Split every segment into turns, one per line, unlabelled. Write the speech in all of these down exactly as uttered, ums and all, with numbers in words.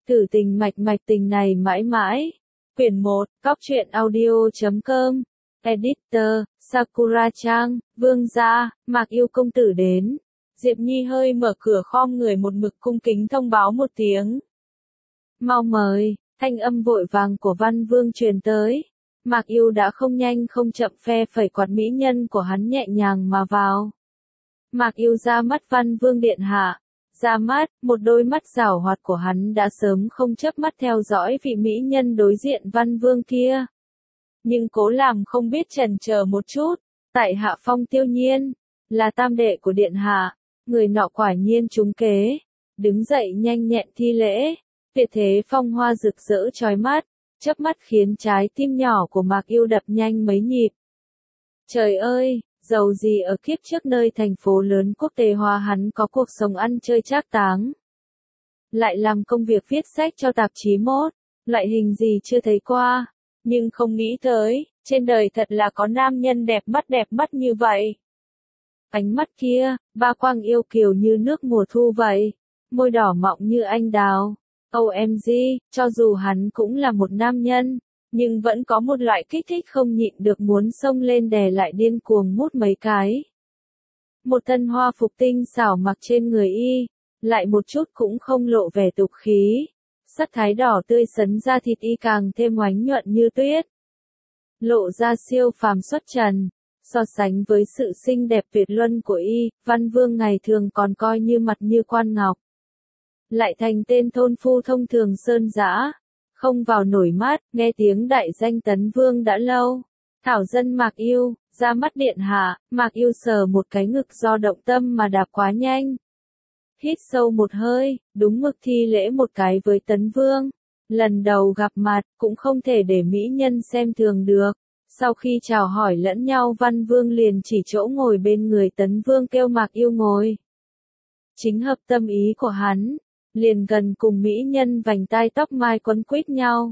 Thử tình mạch mạch tình này mãi mãi. Quyển một, cóc truyện audio chấm com. Editor, Sakura Trang, Vương gia, Mạc Yêu công tử đến. Diệp Nhi hơi mở cửa khom người một mực cung kính thông báo một tiếng. Mau mời, thanh âm vội vàng của Văn Vương truyền tới. Mạc Yêu đã không nhanh không chậm phe phẩy quạt mỹ nhân của hắn nhẹ nhàng mà vào. Mạc Yêu ra mắt Văn Vương điện hạ. Ra mắt, một đôi mắt giảo hoạt của hắn đã sớm không chớp mắt theo dõi vị mỹ nhân đối diện Văn Vương kia. Nhưng cố làm không biết chần chờ một chút, tại hạ Phong Tiêu Nhiên, là tam đệ của điện hạ, người nọ quả nhiên trúng kế, đứng dậy nhanh nhẹn thi lễ, tuyệt thế phong hoa rực rỡ chói mắt, chớp mắt khiến trái tim nhỏ của Mạc Yêu đập nhanh mấy nhịp. Trời ơi! Dầu gì ở kiếp trước nơi thành phố lớn quốc tế hóa hắn có cuộc sống ăn chơi trác táng. Lại làm công việc viết sách cho tạp chí mốt, loại hình gì chưa thấy qua, nhưng không nghĩ tới, trên đời thật là có nam nhân đẹp mắt đẹp mắt như vậy. Ánh mắt kia, ba quang yêu kiều như nước mùa thu vậy, môi đỏ mọng như anh đào. ô em giê, cho dù hắn cũng là một nam nhân, nhưng vẫn có một loại kích thích không nhịn được muốn xông lên đè lại điên cuồng mút mấy cái. Một thân hoa phục tinh xảo mặc trên người y, lại một chút cũng không lộ vẻ tục khí, sắc thái đỏ tươi sấn ra thịt y càng thêm oánh nhuận như tuyết. Lộ ra siêu phàm xuất trần, so sánh với sự xinh đẹp tuyệt luân của y, Văn Vương ngày thường còn coi như mặt như quan ngọc. Lại thành tên thôn phu thông thường sơn dã. Không vào nổi mắt, nghe tiếng đại danh Tấn Vương đã lâu. Thảo dân Mạc Yêu, ra mắt điện hạ, Mạc Yêu sờ một cái ngực do động tâm mà đạp quá nhanh. Hít sâu một hơi, đúng mực thi lễ một cái với Tấn Vương. Lần đầu gặp mặt, cũng không thể để mỹ nhân xem thường được. Sau khi chào hỏi lẫn nhau Văn Vương liền chỉ chỗ ngồi bên người Tấn Vương kêu Mạc Yêu ngồi. Chính hợp tâm ý của hắn. Liền gần cùng mỹ nhân vành tai tóc mai quấn quýt nhau.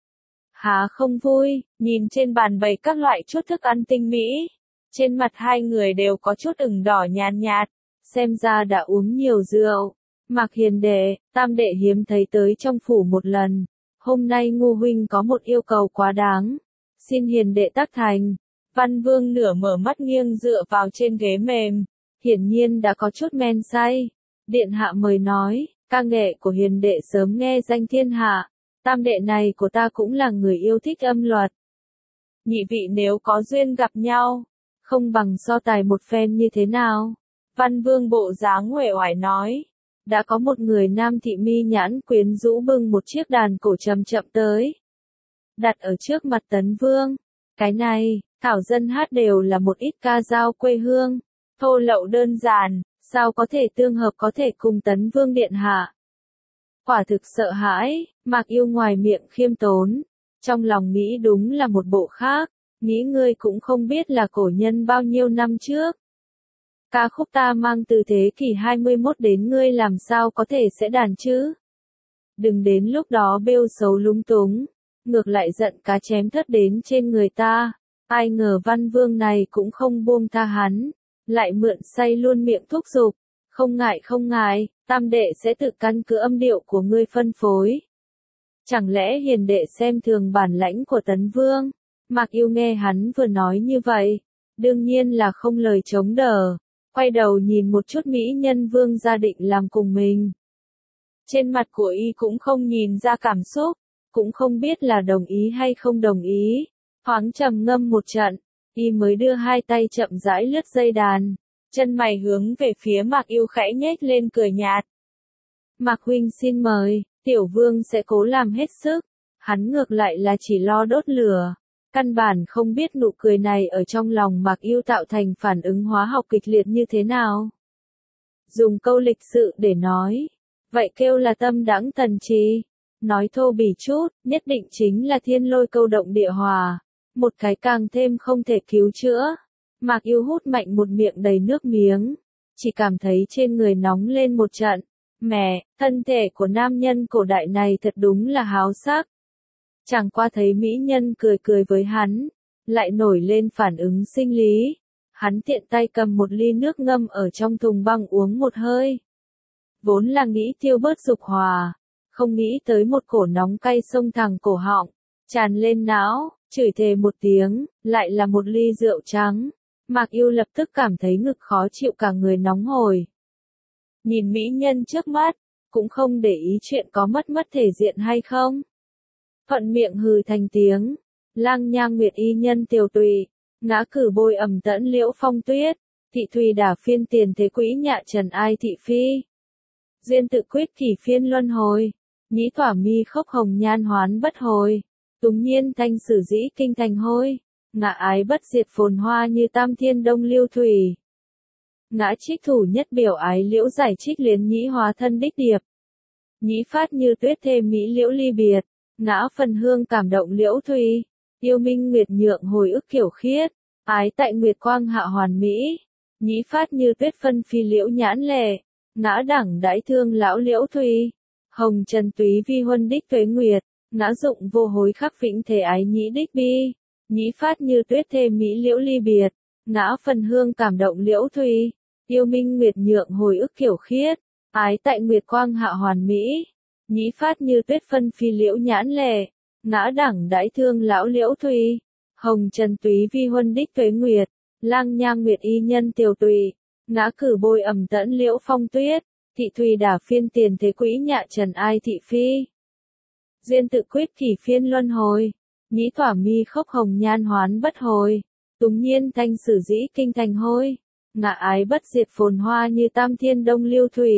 Há không vui, nhìn trên bàn bày các loại chút thức ăn tinh mỹ. Trên mặt hai người đều có chút ửng đỏ nhạt nhạt, xem ra đã uống nhiều rượu. Mạc hiền đệ, tam đệ hiếm thấy tới trong phủ một lần. Hôm nay Ngô huynh có một yêu cầu quá đáng. Xin hiền đệ tác thành. Văn Vương nửa mở mắt nghiêng dựa vào trên ghế mềm. Hiển nhiên đã có chút men say. Điện hạ mời nói. Ca nghệ của hiền đệ sớm nghe danh thiên hạ, tam đệ này của ta cũng là người yêu thích âm luật. Nhị vị nếu có duyên gặp nhau, không bằng so tài một phen như thế nào? Văn Vương bộ dáng uể oải nói, đã có một người nam thị mi nhãn quyến rũ bưng một chiếc đàn cổ chậm chậm tới. Đặt ở trước mặt Tấn Vương, cái này, thảo dân hát đều là một ít ca dao quê hương, thô lậu đơn giản. Sao có thể tương hợp có thể cùng Tấn Vương điện hạ? Quả thực sợ hãi, Mạc Yêu ngoài miệng khiêm tốn, trong lòng nghĩ đúng là một bộ khác, nghĩ ngươi cũng không biết là cổ nhân bao nhiêu năm trước. Ca khúc ta mang từ thế kỷ hai mươi mốt đến ngươi làm sao có thể sẽ đàn chứ? Đừng đến lúc đó bêu xấu lúng túng, ngược lại giận cá chém thất đến trên người ta. Ai ngờ Văn Vương này cũng không buông tha hắn. Lại mượn say luôn miệng thúc giục, không ngại không ngại, tam đệ sẽ tự căn cứ âm điệu của ngươi phân phối. Chẳng lẽ hiền đệ xem thường bản lãnh của Tấn Vương? Mạc Yêu nghe hắn vừa nói như vậy, đương nhiên là không lời chống đỡ, quay đầu nhìn một chút mỹ nhân Vương gia định làm cùng mình. Trên mặt của y cũng không nhìn ra cảm xúc, cũng không biết là đồng ý hay không đồng ý, thoáng trầm ngâm một trận. Y mới đưa hai tay chậm rãi lướt dây đàn, chân mày hướng về phía Mạc Yêu khẽ nhếch lên cười nhạt. Mạc huynh xin mời, tiểu vương sẽ cố làm hết sức, hắn ngược lại là chỉ lo đốt lửa, căn bản không biết nụ cười này ở trong lòng Mạc Yêu tạo thành phản ứng hóa học kịch liệt như thế nào. Dùng câu lịch sự để nói, vậy kêu là tâm đãng thần trí, nói thô bỉ chút, nhất định chính là thiên lôi câu động địa hòa. Một cái càng thêm không thể cứu chữa. Mạc Yêu hút mạnh một miệng đầy nước miếng. Chỉ cảm thấy trên người nóng lên một trận. Mẹ, thân thể của nam nhân cổ đại này thật đúng là háo sắc. Chẳng qua thấy mỹ nhân cười cười với hắn. Lại nổi lên phản ứng sinh lý. Hắn tiện tay cầm một ly nước ngâm ở trong thùng băng uống một hơi. Vốn là nghĩ tiêu bớt dục hòa. không nghĩ tới một cổ nóng cay xông thẳng cổ họng, tràn lên não, chửi thề một tiếng, lại là một ly rượu trắng. Mạc Yêu lập tức cảm thấy ngực khó chịu cả người nóng hổi. Nhìn mỹ nhân trước mắt, cũng không để ý chuyện có mất mất thể diện hay không. Thuận miệng hừ thành tiếng, lang nhang nguyệt y nhân tiều tùy, ngã cử bôi ẩm tẫn liễu phong tuyết, thị thùy đả phiên tiền thế quỹ nhạ trần ai thị phi. Duyên tự quyết kỷ phiên luân hồi, nhĩ tỏa mi khốc hồng nhan hoán bất hồi, túng nhiên thanh sử dĩ kinh thành hôi, ngã ái bất diệt phồn hoa như tam thiên đông lưu thủy. Ngã trích thủ nhất biểu ái liễu giải trích liến nhĩ hóa thân đích điệp. Nhĩ phát như tuyết thê mỹ liễu ly biệt, ngã phần hương cảm động liễu thùy, yêu minh nguyệt nhượng hồi ức kiểu khiết, ái tại nguyệt quang hạ hoàn mỹ. Nhĩ phát như tuyết phân phi liễu nhãn lệ, ngã đẳng đãi thương lão liễu thùy, hồng trần túy vi huân đích tuế nguyệt, ngã dụng vô hối khắc vĩnh thể ái nhĩ đích bi. Nhĩ phát như tuyết thê mỹ liễu ly biệt, ngã phần hương cảm động liễu thùy, yêu minh nguyệt nhượng hồi ức kiểu khiết, ái tại nguyệt quang hạ hoàn mỹ. Nhĩ phát như tuyết phân phi liễu nhãn lệ, ngã đẳng đãi thương lão liễu thùy, hồng trần túy vi huân đích tuế nguyệt, lang nhang nguyệt y nhân tiều tùy, ngã cử bôi ẩm tẫn liễu phong tuyết, thị thùy đả phiên tiền thế quỹ nhạ trần ai thị phi. Duyên tự quyết kỷ phiên luân hồi, nhĩ tỏa mi khốc hồng nhan hoán bất hồi, túng nhiên thanh sử dĩ kinh thành hôi, ngã ái bất diệt phồn hoa như tam thiên đông lưu thủy.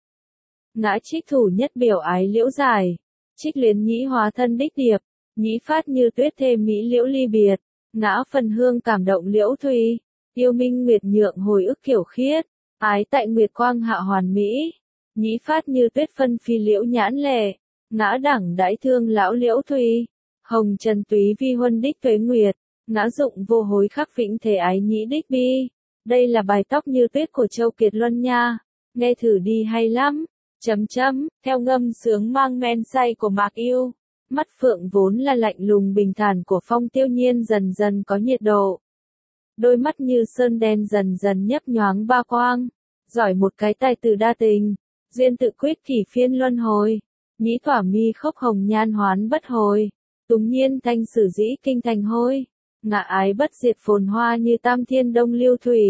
Ngã trích thủ nhất biểu ái liễu giải, trích liến nhĩ hóa thân đích điệp, nhĩ phát như tuyết thê mỹ liễu ly biệt, ngã phần hương cảm động liễu thùy, yêu minh nguyệt nhượng hồi ức kiểu khiết, ái tại nguyệt quang hạ hoàn mỹ. Nhĩ phát như tuyết phân phi liễu nhãn lệ, ngã đẳng đãi thương lão liễu thùy, hồng trần túy vi huân đích tuế nguyệt, ngã dụng vô hối khắc vĩnh thể ái nhĩ đích bi. Đây là bài tóc như tuyết của Châu Kiệt Luân nha, nghe thử đi hay lắm. Chấm chấm, theo ngâm sướng mang men say của Mạc Yêu, mắt phượng vốn là lạnh lùng bình thản của Phong Tiêu Nhiên dần dần có nhiệt độ. Đôi mắt như sơn đen dần dần nhấp nhoáng ba quang, giỏi một cái tài từ đa tình, duyên tự quyết kỷ phiên luân hồi, nhĩ tỏa mi khốc hồng nhan hoán bất hồi, túng nhiên thanh sử dĩ kinh thành hôi, ngã ái bất diệt phồn hoa như tam thiên đông lưu thủy.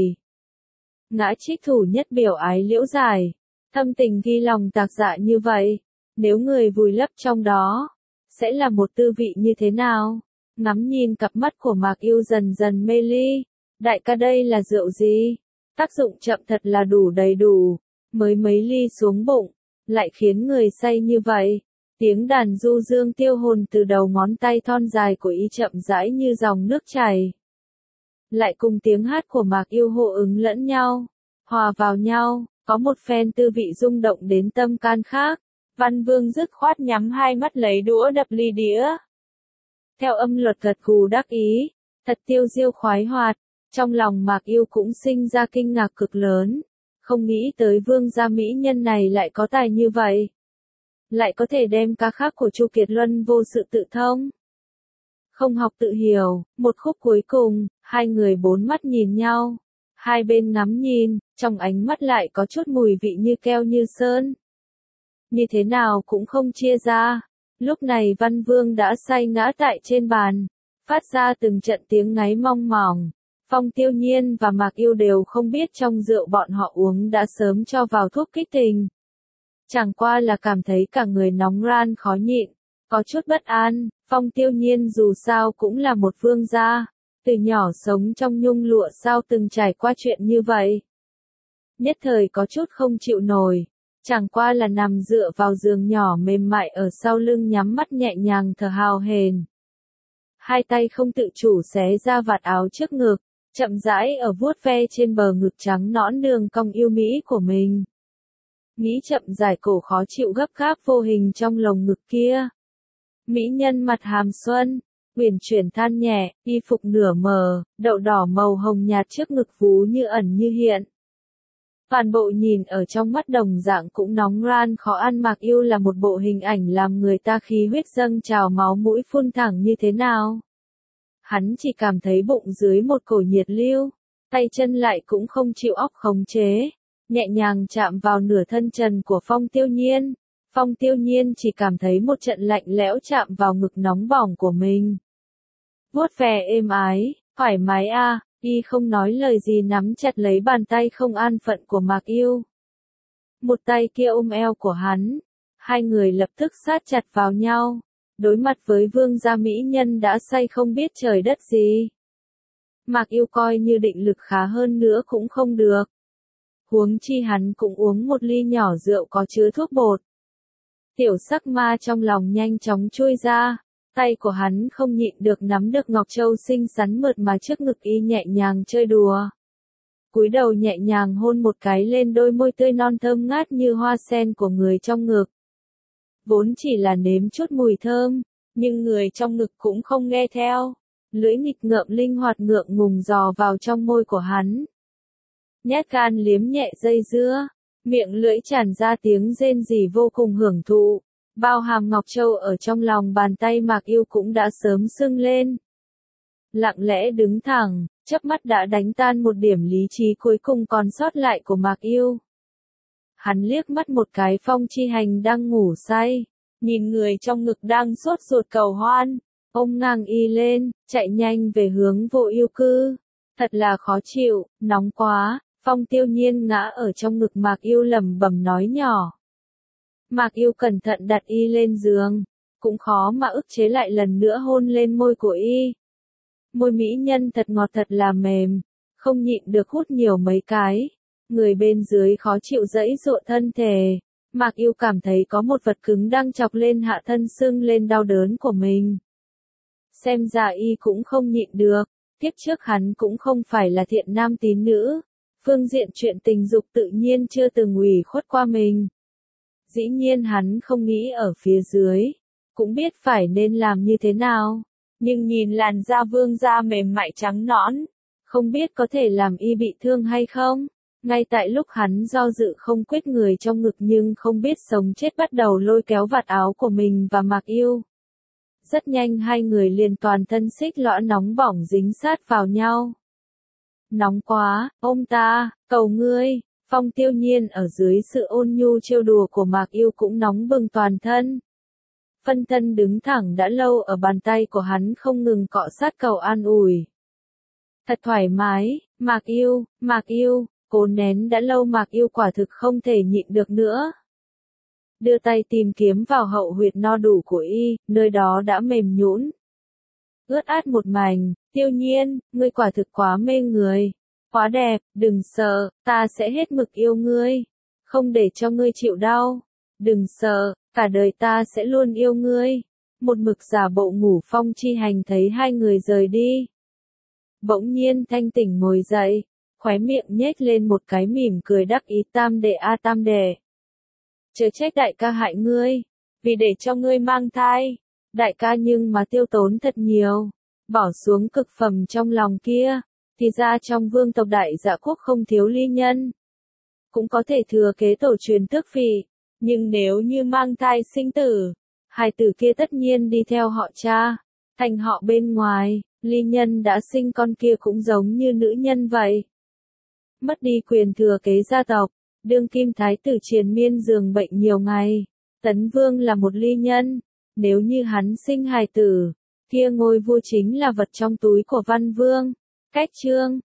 Ngã trích thủ nhất biểu ái liễu giải, thâm tình ghi lòng tạc dạ như vậy, nếu người vùi lấp trong đó, sẽ là một tư vị như thế nào? Ngắm nhìn cặp mắt của Mạc Yêu dần dần mê ly, đại ca đây là rượu gì? Tác dụng chậm thật là đủ đầy đủ, mới mấy ly xuống bụng, lại khiến người say như vậy. Tiếng đàn du dương tiêu hồn từ đầu ngón tay thon dài của y chậm rãi như dòng nước chảy. Lại cùng tiếng hát của Mạc Yêu hộ ứng lẫn nhau, hòa vào nhau, có một phen tư vị rung động đến tâm can khác. Văn Vương dứt khoát nhắm hai mắt lấy đũa đập ly đĩa. Theo âm luật gật gù đắc ý, thật tiêu diêu khoái hoạt, trong lòng Mạc Yêu cũng sinh ra kinh ngạc cực lớn, không nghĩ tới vương gia mỹ nhân này lại có tài như vậy. Lại có thể đem ca khúc của Chu Kiệt Luân vô sự tự thông. Không học tự hiểu, một khúc cuối cùng, hai người bốn mắt nhìn nhau, hai bên ngắm nhìn, trong ánh mắt lại có chút mùi vị như keo như sơn. Như thế nào cũng không chia ra. Lúc này Văn Vương đã say ngã tại trên bàn, phát ra từng trận tiếng ngáy mong mỏng. Phong Tiêu Nhiên và Mạc Yêu đều không biết trong rượu bọn họ uống đã sớm cho vào thuốc kích tình. Chẳng qua là cảm thấy cả người nóng ran khó nhịn, có chút bất an. Phong Tiêu Nhiên dù sao cũng là một vương gia, từ nhỏ sống trong nhung lụa sao từng trải qua chuyện như vậy. Nhất thời có chút không chịu nổi, chẳng qua là nằm dựa vào giường nhỏ mềm mại ở sau lưng nhắm mắt nhẹ nhàng thở hào hển. Hai tay không tự chủ xé ra vạt áo trước ngực, chậm rãi ở vuốt ve trên bờ ngực trắng nõn đường cong yêu mỹ của mình. Nghĩ chậm giải cổ khó chịu gấp gáp vô hình trong lồng ngực kia. Mỹ nhân mặt hàm xuân, uyển chuyển than nhẹ, y phục nửa mờ, đậu đỏ màu hồng nhạt trước ngực vú như ẩn như hiện. Toàn bộ nhìn ở trong mắt đồng dạng cũng nóng ran khó ăn. Mạc Yêu là một bộ hình ảnh làm người ta khí huyết dâng trào máu mũi phun thẳng như thế nào. Hắn chỉ cảm thấy bụng dưới một cổ nhiệt lưu, tay chân lại cũng không chịu óc khống chế, nhẹ nhàng chạm vào nửa thân trần của Phong Tiêu Nhiên, Phong Tiêu Nhiên chỉ cảm thấy một trận lạnh lẽo chạm vào ngực nóng bỏng của mình. Vuốt ve êm ái, thoải mái a, à, y không nói lời gì nắm chặt lấy bàn tay không an phận của Mạc Yêu. Một tay kia ôm eo của hắn, hai người lập tức sát chặt vào nhau, đối mặt với vương gia mỹ nhân đã say không biết trời đất gì. Mạc Yêu coi như định lực khá hơn nữa cũng không được. Huống chi hắn cũng uống một ly nhỏ rượu có chứa thuốc bột. Tiểu sắc ma trong lòng nhanh chóng trôi ra, tay của hắn không nhịn được nắm được Ngọc Châu xinh xắn mượt mà trước ngực y nhẹ nhàng chơi đùa. Cúi đầu nhẹ nhàng hôn một cái lên đôi môi tươi non thơm ngát như hoa sen của người trong ngực. Vốn chỉ là nếm chút mùi thơm, nhưng người trong ngực cũng không nghe theo. Lưỡi nghịch ngợm linh hoạt ngượng ngùng dò vào trong môi của hắn. Nhát gan liếm nhẹ dây dưa, miệng lưỡi tràn ra tiếng rên rỉ vô cùng hưởng thụ. Bao hàm Ngọc Châu ở trong lòng bàn tay Mạc Yêu cũng đã sớm sưng lên. Lặng lẽ đứng thẳng, chớp mắt đã đánh tan một điểm lý trí cuối cùng còn sót lại của Mạc Yêu. Hắn liếc mắt một cái Phong Chi Hành đang ngủ say, nhìn người trong ngực đang sốt ruột cầu hoan, ôm ngang y lên, chạy nhanh về hướng Vô Yêu cư. Thật là khó chịu, nóng quá. Phong Tiêu Nhiên ngã ở trong ngực Mạc Yêu lẩm bẩm nói nhỏ. Mạc Yêu cẩn thận đặt y lên giường, cũng khó mà ức chế lại lần nữa hôn lên môi của y. Môi mỹ nhân thật ngọt thật là mềm, không nhịn được hút nhiều mấy cái. Người bên dưới khó chịu dẫy dụa thân thể. Mạc Yêu cảm thấy có một vật cứng đang chọc lên hạ thân sưng lên đau đớn của mình. Xem ra y cũng không nhịn được, kiếp trước hắn cũng không phải là thiện nam tín nữ. Phương diện chuyện tình dục tự nhiên chưa từng ủy khuất qua mình. Dĩ nhiên hắn không nghĩ ở phía dưới, cũng biết phải nên làm như thế nào. Nhưng nhìn làn da vương da mềm mại trắng nõn, không biết có thể làm y bị thương hay không. Ngay tại lúc hắn do dự không quyết người trong ngực nhưng không biết sống chết bắt đầu lôi kéo vạt áo của mình và Mạc Yêu. Rất nhanh hai người liền toàn thân xích lõa nóng bỏng dính sát vào nhau. Nóng quá, ôm ta, cầu ngươi. Phong Tiêu Nhiên ở dưới sự ôn nhu trêu đùa của Mạc Yêu cũng nóng bừng toàn thân. Phân thân đứng thẳng đã lâu ở bàn tay của hắn không ngừng cọ sát cầu an ủi. Thật thoải mái, Mạc Yêu, Mạc Yêu, cố nén đã lâu Mạc Yêu quả thực không thể nhịn được nữa. Đưa tay tìm kiếm vào hậu huyệt no đủ của y, nơi đó đã mềm nhũn. Ướt át một mảnh, Tiêu Nhiên, ngươi quả thực quá mê người. Quá đẹp, đừng sợ, ta sẽ hết mực yêu ngươi. Không để cho ngươi chịu đau. Đừng sợ, cả đời ta sẽ luôn yêu ngươi. Một mực giả bộ ngủ Phong Chi Hành thấy hai người rời đi. Bỗng nhiên thanh tỉnh ngồi dậy, khóe miệng nhếch lên một cái mỉm cười đắc ý tam đệ a tam đệ. Chớ trách đại ca hại ngươi, vì để cho ngươi mang thai. Đại ca nhưng mà tiêu tốn thật nhiều, bỏ xuống cực phẩm trong lòng kia. Thì ra trong vương tộc đại dạ quốc không thiếu ly nhân. Cũng có thể thừa kế tổ truyền tước vị. Nhưng nếu như mang thai sinh tử, hài tử kia tất nhiên đi theo họ cha. Thành họ bên ngoài, ly nhân đã sinh con kia cũng giống như nữ nhân vậy. Mất đi quyền thừa kế gia tộc, đương kim thái tử triền miên giường bệnh nhiều ngày. Tấn vương là một ly nhân, nếu như hắn sinh hài tử, kia ngôi vua chính là vật trong túi của văn vương. Cách chương